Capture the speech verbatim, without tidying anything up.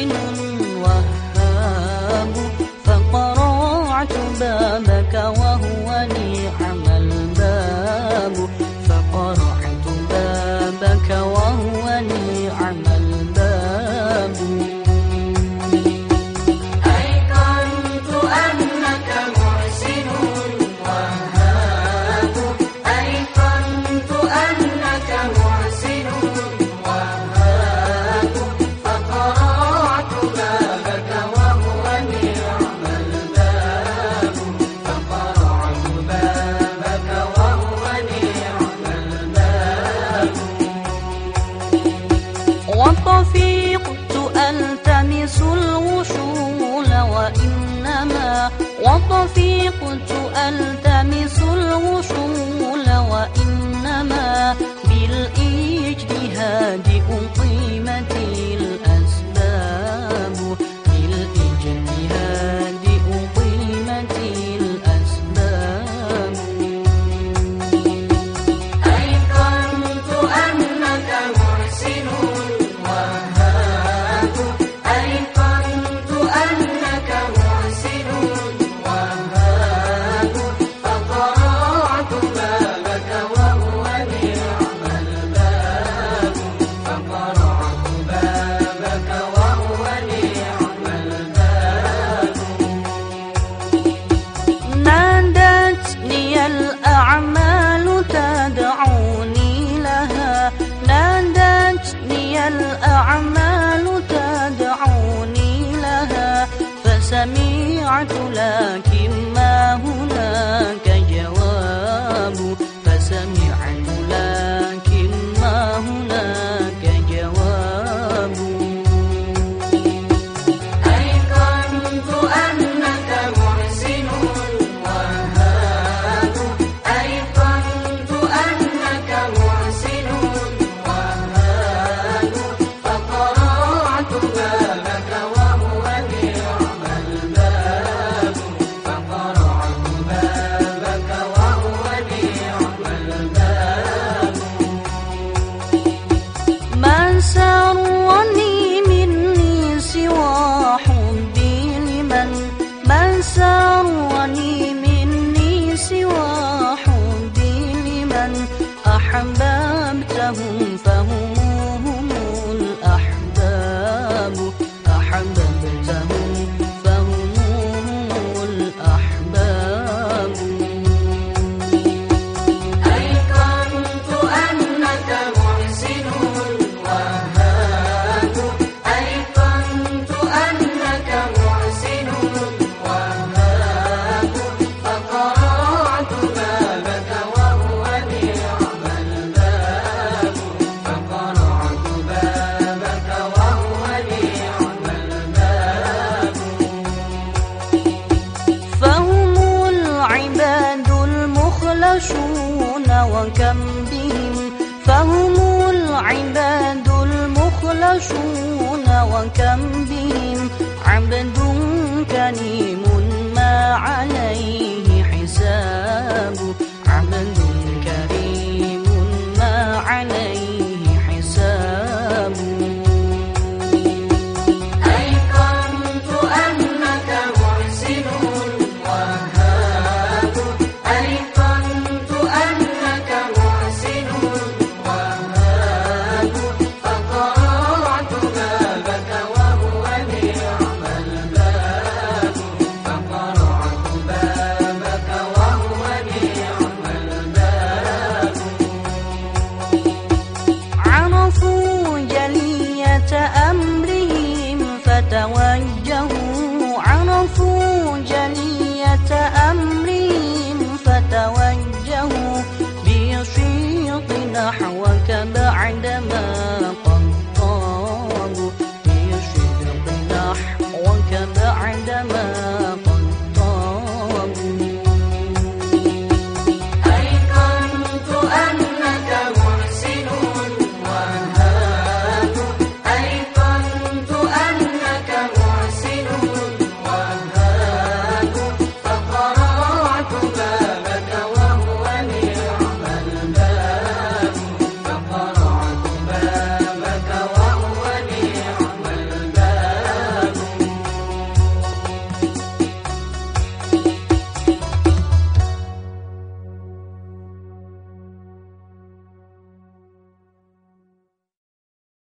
محسن وهاب، فقرعت بابك وهو نعم الباب، فقرعت بابك وهو نعم الباب. أيقنت أنك محسن وهاب، أيقنت أنك محسن وهاب، فقرعت بابك وهو نعم الباب، فقرعت بابك وهو نعم الباب. وطفقت ألتمس الوصول وإنما وطفقت ألتمس الوصول وإنما بالاجتهاد أقيمت الأسباب، بالاجتهاد أقيمت الأسباب. أيقنت أنك محسن وهاب، أيقنت أنك محسن وهاب، فقرعت بابك وهو نعم الباب، فقرعت بابك وهو نعم الباب. نادتني الأعمال تدعوني لها، نادتني الأعمال تدعوني لها، فسمعت لكن ما هناك جواب، فسمعت لكن ما هناك جواب. أيقنت أنك محسن وهاب، أيقنت أنك محسن وهاب، فقرعت بابك وهو نعم الباب، فقرعت بابك وهو نعم الباب. ما سرني مني سوى حبي لمن، ما سرني مني سوى حبي لمن أحببتهم فهم هم الأحباب، أحببتهم فهم هم الأحباب. أيقنت أنك محسن وهاب، أيقنت أنك محسن وهاب، فقرعت بابك وهو نعم الباب، فقرعت بابك وهو نعم الباب. فهم العباد المخلصون وكم بهم، فهم العباد المخلصون وكم بهم عبد كني